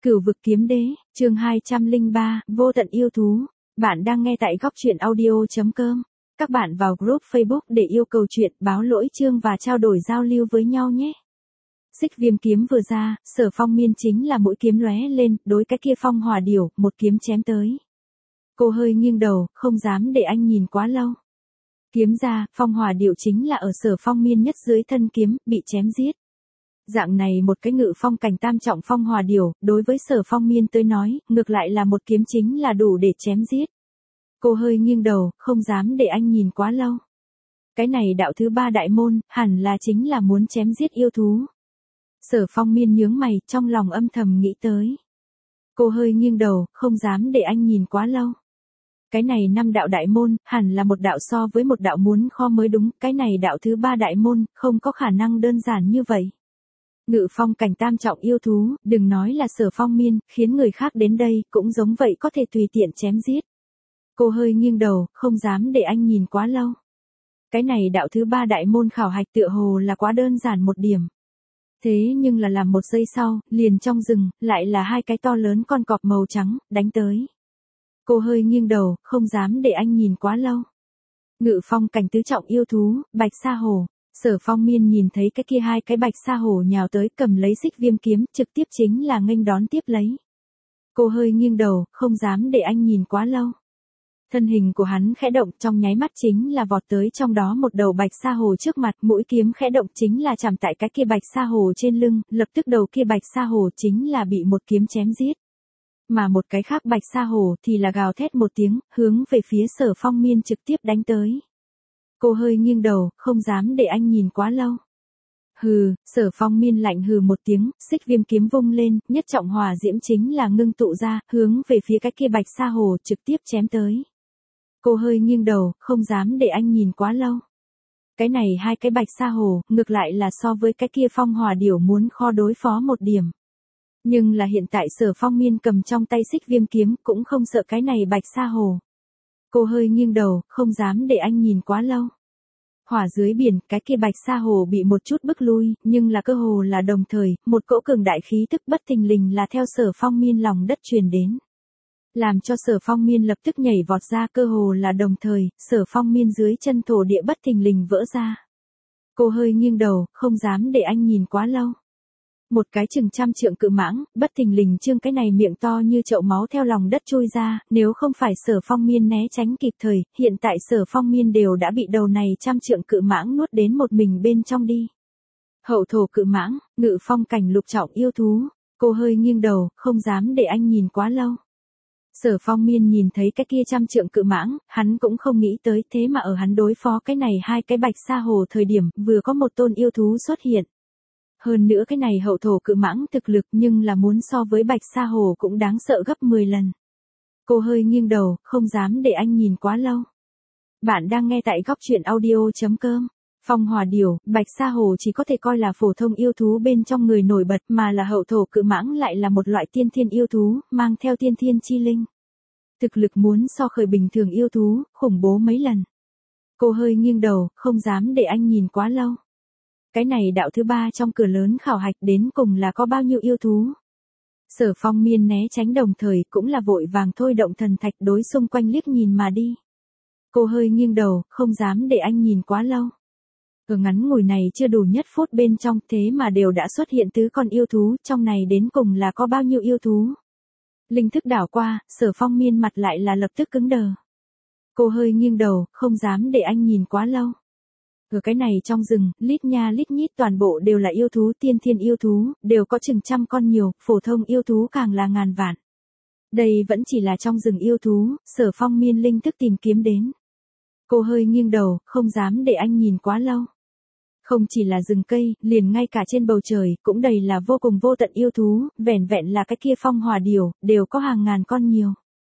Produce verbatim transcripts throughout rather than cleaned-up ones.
Cửu vực kiếm đế, chương hai trăm lẻ ba, vô tận yêu thú. Bạn đang nghe tại góc truyện audio chấm com. Các bạn vào group Facebook để yêu cầu chuyện, báo lỗi chương và trao đổi giao lưu với nhau nhé. Xích viêm kiếm vừa ra, Sở Phong miên chính là mũi kiếm lóe lên, đối cái kia phong hỏa điểu, một kiếm chém tới. Cô hơi nghiêng đầu, không dám để anh nhìn quá lâu. Kiếm ra, phong hỏa điểu chính là ở Sở Phong miên nhất dưới thân kiếm, bị chém giết. Dạng này một cái ngự phong cảnh tam trọng phong hỏa điểu, đối với Sở Phong miên tới nói, ngược lại là một kiếm chính là đủ để chém giết. Cô hơi nghiêng đầu, không dám để anh nhìn quá lâu. Cái này đạo thứ ba đại môn, hẳn là chính là muốn chém giết yêu thú. Sở Phong miên nhướng mày, trong lòng âm thầm nghĩ tới. Cô hơi nghiêng đầu, không dám để anh nhìn quá lâu. Cái này năm đạo đại môn, hẳn là một đạo so với một đạo muốn kho mới đúng, cái này đạo thứ ba đại môn, không có khả năng đơn giản như vậy. Ngự phong cảnh tam trọng yêu thú, đừng nói là Sở Phong miên, khiến người khác đến đây, cũng giống vậy có thể tùy tiện chém giết. Cô hơi nghiêng đầu, không dám để anh nhìn quá lâu. Cái này đạo thứ ba đại môn khảo hạch tựa hồ là quá đơn giản một điểm. Thế nhưng là làm một giây sau, liền trong rừng, lại là hai cái to lớn con cọp màu trắng, đánh tới. Cô hơi nghiêng đầu, không dám để anh nhìn quá lâu. Ngự phong cảnh tứ trọng yêu thú, bạch sa hổ. Sở Phong miên nhìn thấy cái kia hai cái bạch sa hổ nhào tới cầm lấy xích viêm kiếm, trực tiếp chính là nghênh đón tiếp lấy. Cô hơi nghiêng đầu, không dám để anh nhìn quá lâu. Thân hình của hắn khẽ động, trong nháy mắt chính là vọt tới trong đó một đầu bạch sa hổ trước mặt, mũi kiếm khẽ động chính là chạm tại cái kia bạch sa hổ trên lưng, lập tức đầu kia bạch sa hổ chính là bị một kiếm chém giết. Mà một cái khác bạch sa hổ thì là gào thét một tiếng, hướng về phía Sở Phong miên trực tiếp đánh tới. Cô hơi nghiêng đầu, không dám để anh nhìn quá lâu. Hừ, Sở Phong miên lạnh hừ một tiếng, xích viêm kiếm vung lên, nhất trọng hỏa diễm chính là ngưng tụ ra, hướng về phía cái kia bạch sa hổ trực tiếp chém tới. Cô hơi nghiêng đầu, không dám để anh nhìn quá lâu. Cái này hai cái bạch sa hổ, ngược lại là so với cái kia phong hỏa điểu muốn kho đối phó một điểm. Nhưng là hiện tại Sở Phong miên cầm trong tay xích viêm kiếm, cũng không sợ cái này bạch sa hổ. Cô hơi nghiêng đầu, không dám để anh nhìn quá lâu. Hỏa dưới biển, cái kia bạch sa hồ bị một chút bức lui, nhưng là cơ hồ là đồng thời, một cỗ cường đại khí tức bất thình lình là theo Sở Phong miên lòng đất truyền đến. Làm cho Sở Phong miên lập tức nhảy vọt ra, cơ hồ là đồng thời, Sở Phong miên dưới chân thổ địa bất thình lình vỡ ra. Cô hơi nghiêng đầu, không dám để anh nhìn quá lâu. Một cái chừng trăm trượng cự mãng, bất thình lình trương cái này miệng to như chậu máu theo lòng đất chui ra, nếu không phải Sở Phong miên né tránh kịp thời, hiện tại Sở Phong miên đều đã bị đầu này trăm trượng cự mãng nuốt đến một mình bên trong đi. Hậu thổ cự mãng, ngự phong cảnh lục trọng yêu thú, cô hơi nghiêng đầu, không dám để anh nhìn quá lâu. Sở Phong miên nhìn thấy cái kia trăm trượng cự mãng, hắn cũng không nghĩ tới, thế mà ở hắn đối phó cái này hai cái bạch sa hồ thời điểm, vừa có một tôn yêu thú xuất hiện. Hơn nữa cái này hậu thổ cự mãng thực lực nhưng là muốn so với bạch sa hồ cũng đáng sợ gấp mười lần. Cô hơi nghiêng đầu, không dám để anh nhìn quá lâu. Bạn đang nghe tại góc truyện audio chấm com. Phong hỏa điểu, bạch sa hồ chỉ có thể coi là phổ thông yêu thú bên trong người nổi bật, mà là hậu thổ cự mãng lại là một loại tiên thiên yêu thú, mang theo tiên thiên chi linh. Thực lực muốn so khởi bình thường yêu thú, khủng bố mấy lần. Cô hơi nghiêng đầu, không dám để anh nhìn quá lâu. Cái này đạo thứ ba trong cửa lớn khảo hạch đến cùng là có bao nhiêu yêu thú. Sở Phong miên né tránh đồng thời cũng là vội vàng thôi động thần thạch đối xung quanh liếc nhìn mà đi. Cô hơi nghiêng đầu, không dám để anh nhìn quá lâu. Ở ngắn ngủi này chưa đủ nhất phút bên trong, thế mà đều đã xuất hiện tứ con yêu thú, trong này đến cùng là có bao nhiêu yêu thú. Linh thức đảo qua, Sở Phong miên mặt lại là lập tức cứng đờ. Cô hơi nghiêng đầu, không dám để anh nhìn quá lâu. Ở cái này trong rừng, lít nha lít nhít toàn bộ đều là yêu thú, tiên thiên yêu thú, đều có chừng trăm con nhiều, phổ thông yêu thú càng là ngàn vạn. Đây vẫn chỉ là trong rừng yêu thú, Sở Phong miên linh thức tìm kiếm đến. Cô hơi nghiêng đầu, không dám để anh nhìn quá lâu. Không chỉ là rừng cây, liền ngay cả trên bầu trời, cũng đầy là vô cùng vô tận yêu thú, vẻn vẹn là cái kia phong hỏa điểu, đều có hàng ngàn con nhiều.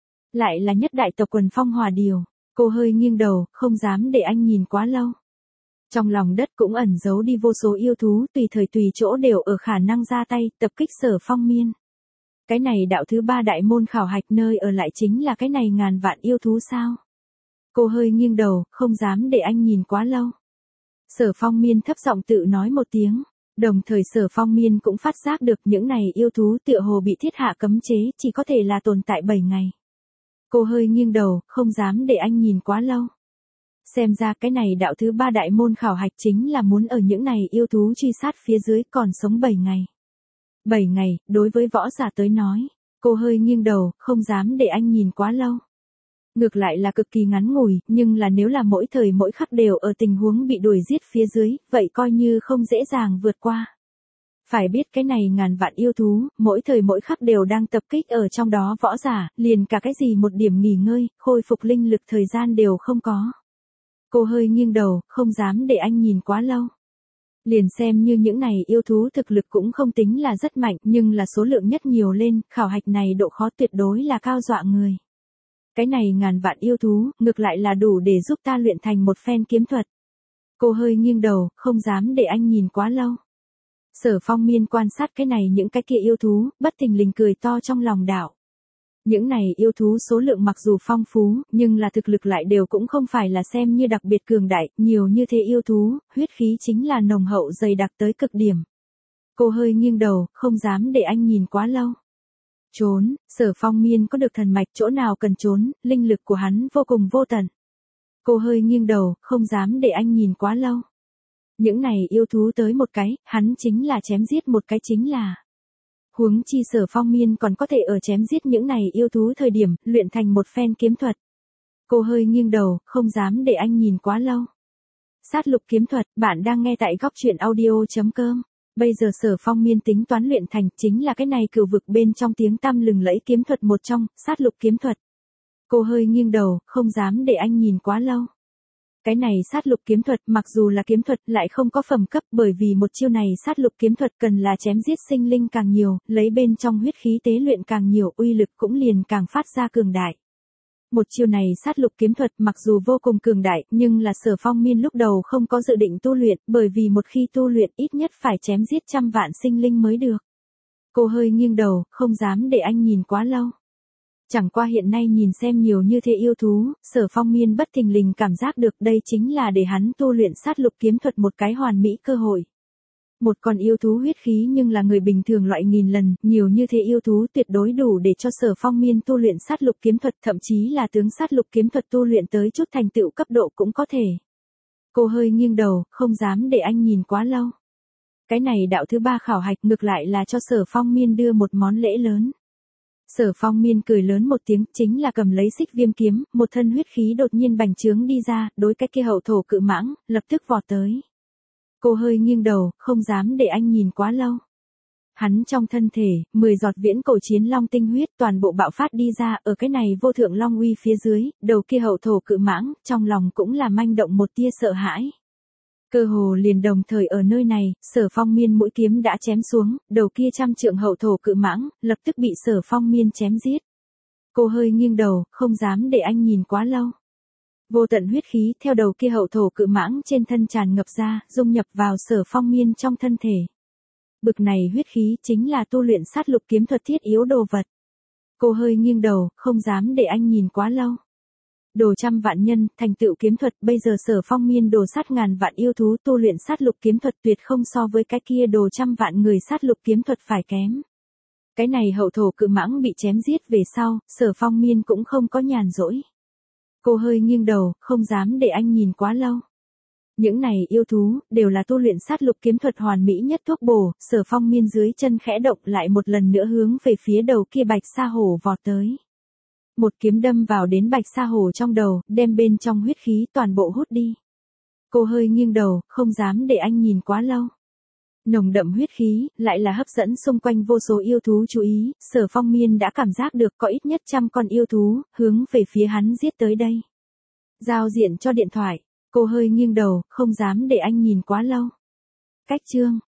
Lại là nhất đại tộc quần phong hỏa điểu, cô hơi nghiêng đầu, không dám để anh nhìn quá lâu. Trong lòng đất cũng ẩn giấu đi vô số yêu thú, tùy thời tùy chỗ đều ở khả năng ra tay, tập kích Sở Phong miên. Cái này đạo thứ ba đại môn khảo hạch nơi ở lại chính là cái này ngàn vạn yêu thú sao? Cô hơi nghiêng đầu, không dám để anh nhìn quá lâu. Sở Phong miên thấp giọng tự nói một tiếng, Đồng thời Sở Phong Miên cũng phát giác được những này yêu thú tựa hồ bị thiết hạ cấm chế chỉ có thể là tồn tại bảy ngày. Cô hơi nghiêng đầu, không dám để anh nhìn quá lâu. Xem ra cái này đạo thứ ba đại môn khảo hạch chính là muốn ở những này yêu thú truy sát phía dưới còn sống bảy ngày. bảy ngày, đối với võ giả tới nói, cô hơi nghiêng đầu, không dám để anh nhìn quá lâu. Ngược lại là cực kỳ ngắn ngủi, nhưng là nếu là mỗi thời mỗi khắc đều ở tình huống bị đuổi giết phía dưới, vậy coi như không dễ dàng vượt qua. Phải biết cái này ngàn vạn yêu thú, mỗi thời mỗi khắc đều đang tập kích ở trong đó võ giả, liền cả cái gì một điểm nghỉ ngơi, khôi phục linh lực thời gian đều không có. Cô hơi nghiêng đầu, không dám để anh nhìn quá lâu. Liền xem như những này yêu thú thực lực cũng không tính là rất mạnh, nhưng là số lượng nhất nhiều lên, khảo hạch này độ khó tuyệt đối là cao dọa người. Cái này ngàn vạn yêu thú, ngược lại là đủ để giúp ta luyện thành một phen kiếm thuật. Cô hơi nghiêng đầu, không dám để anh nhìn quá lâu. Sở Phong Miên quan sát cái này những cái kia yêu thú, bất thình lình cười to trong lòng đạo. Những này yêu thú số lượng mặc dù phong phú, nhưng là thực lực lại đều cũng không phải là xem như đặc biệt cường đại, nhiều như thế yêu thú, huyết khí chính là nồng hậu dày đặc tới cực điểm. Cô hơi nghiêng đầu, không dám để anh nhìn quá lâu. Trốn, Sở Phong Miên có được thần mạch chỗ nào cần trốn, linh lực của hắn vô cùng vô tận. Cô hơi nghiêng đầu, không dám để anh nhìn quá lâu. Những này yêu thú tới một cái, hắn chính là chém giết một cái chính là. Huống chi Sở Phong Miên còn có thể ở chém giết những này yêu thú thời điểm, luyện thành một phen kiếm thuật. Cô hơi nghiêng đầu, không dám để anh nhìn quá lâu. Sát lục kiếm thuật, bạn đang nghe tại góc truyện audio chấm com. Bây giờ Sở Phong Miên tính toán luyện thành chính là cái này cửu vực bên trong tiếng tăm lừng lẫy kiếm thuật một trong, sát lục kiếm thuật. Cô hơi nghiêng đầu, không dám để anh nhìn quá lâu. Cái này sát lục kiếm thuật mặc dù là kiếm thuật lại không có phẩm cấp bởi vì một chiêu này sát lục kiếm thuật cần là chém giết sinh linh càng nhiều, lấy bên trong huyết khí tế luyện càng nhiều uy lực cũng liền càng phát ra cường đại. Một chiêu này sát lục kiếm thuật mặc dù vô cùng cường đại nhưng là Sở Phong Miên lúc đầu không có dự định tu luyện bởi vì một khi tu luyện ít nhất phải chém giết trăm vạn sinh linh mới được. Cô hơi nghiêng đầu, không dám để anh nhìn quá lâu. Chẳng qua hiện nay nhìn xem nhiều như thế yêu thú, Sở Phong Miên bất thình lình cảm giác được đây chính là để hắn tu luyện sát lục kiếm thuật một cái hoàn mỹ cơ hội. Một con yêu thú huyết khí nhưng là người bình thường loại nghìn lần, nhiều như thế yêu thú tuyệt đối đủ để cho Sở Phong Miên tu luyện sát lục kiếm thuật, thậm chí là tướng sát lục kiếm thuật tu luyện tới chút thành tựu cấp độ cũng có thể. Cô hơi nghiêng đầu, không dám để anh nhìn quá lâu. Cái này đạo thứ ba khảo hạch ngược lại là cho Sở Phong Miên đưa một món lễ lớn. Sở Phong Miên cười lớn một tiếng, chính là cầm lấy xích viêm kiếm, một thân huyết khí đột nhiên bành trướng đi ra, đối cái kia hậu thổ cự mãng, lập tức vọt tới. Cô hơi nghiêng đầu, không dám để anh nhìn quá lâu. Hắn trong thân thể, mười giọt viễn cổ chiến long tinh huyết toàn bộ bạo phát đi ra, ở cái này vô thượng long uy phía dưới, đầu kia hậu thổ cự mãng, trong lòng cũng là manh động một tia sợ hãi. Cơ hồ liền đồng thời ở nơi này, Sở Phong Miên mũi kiếm đã chém xuống, đầu kia trăm trượng hậu thổ cự mãng, lập tức bị Sở Phong Miên chém giết. Cô hơi nghiêng đầu, không dám để anh nhìn quá lâu. Vô tận huyết khí theo đầu kia hậu thổ cự mãng trên thân tràn ngập ra, dung nhập vào Sở Phong Miên trong thân thể. Bực này huyết khí chính là tu luyện sát lục kiếm thuật thiết yếu đồ vật. Cô hơi nghiêng đầu, không dám để anh nhìn quá lâu. Đồ trăm vạn nhân, thành tựu kiếm thuật, bây giờ Sở Phong Miên đồ sát ngàn vạn yêu thú tu luyện sát lục kiếm thuật tuyệt không so với cái kia đồ trăm vạn người sát lục kiếm thuật phải kém. Cái này hậu thổ cự mãng bị chém giết về sau, Sở Phong Miên cũng không có nhàn rỗi. Cô hơi nghiêng đầu, không dám để anh nhìn quá lâu. Những này yêu thú, đều là tu luyện sát lục kiếm thuật hoàn mỹ nhất thuốc bổ, Sở Phong Miên dưới chân khẽ động lại một lần nữa hướng về phía đầu kia bạch sa hổ vọt tới. Một kiếm đâm vào đến bạch sa hổ trong đầu, đem bên trong huyết khí toàn bộ hút đi. Cô hơi nghiêng đầu, không dám để anh nhìn quá lâu. Nồng đậm huyết khí, lại là hấp dẫn xung quanh vô số yêu thú chú ý, Sở Phong Miên đã cảm giác được có ít nhất trăm con yêu thú, hướng về phía hắn giết tới đây. Giao diện cho điện thoại, cô hơi nghiêng đầu, không dám để anh nhìn quá lâu. Cách chương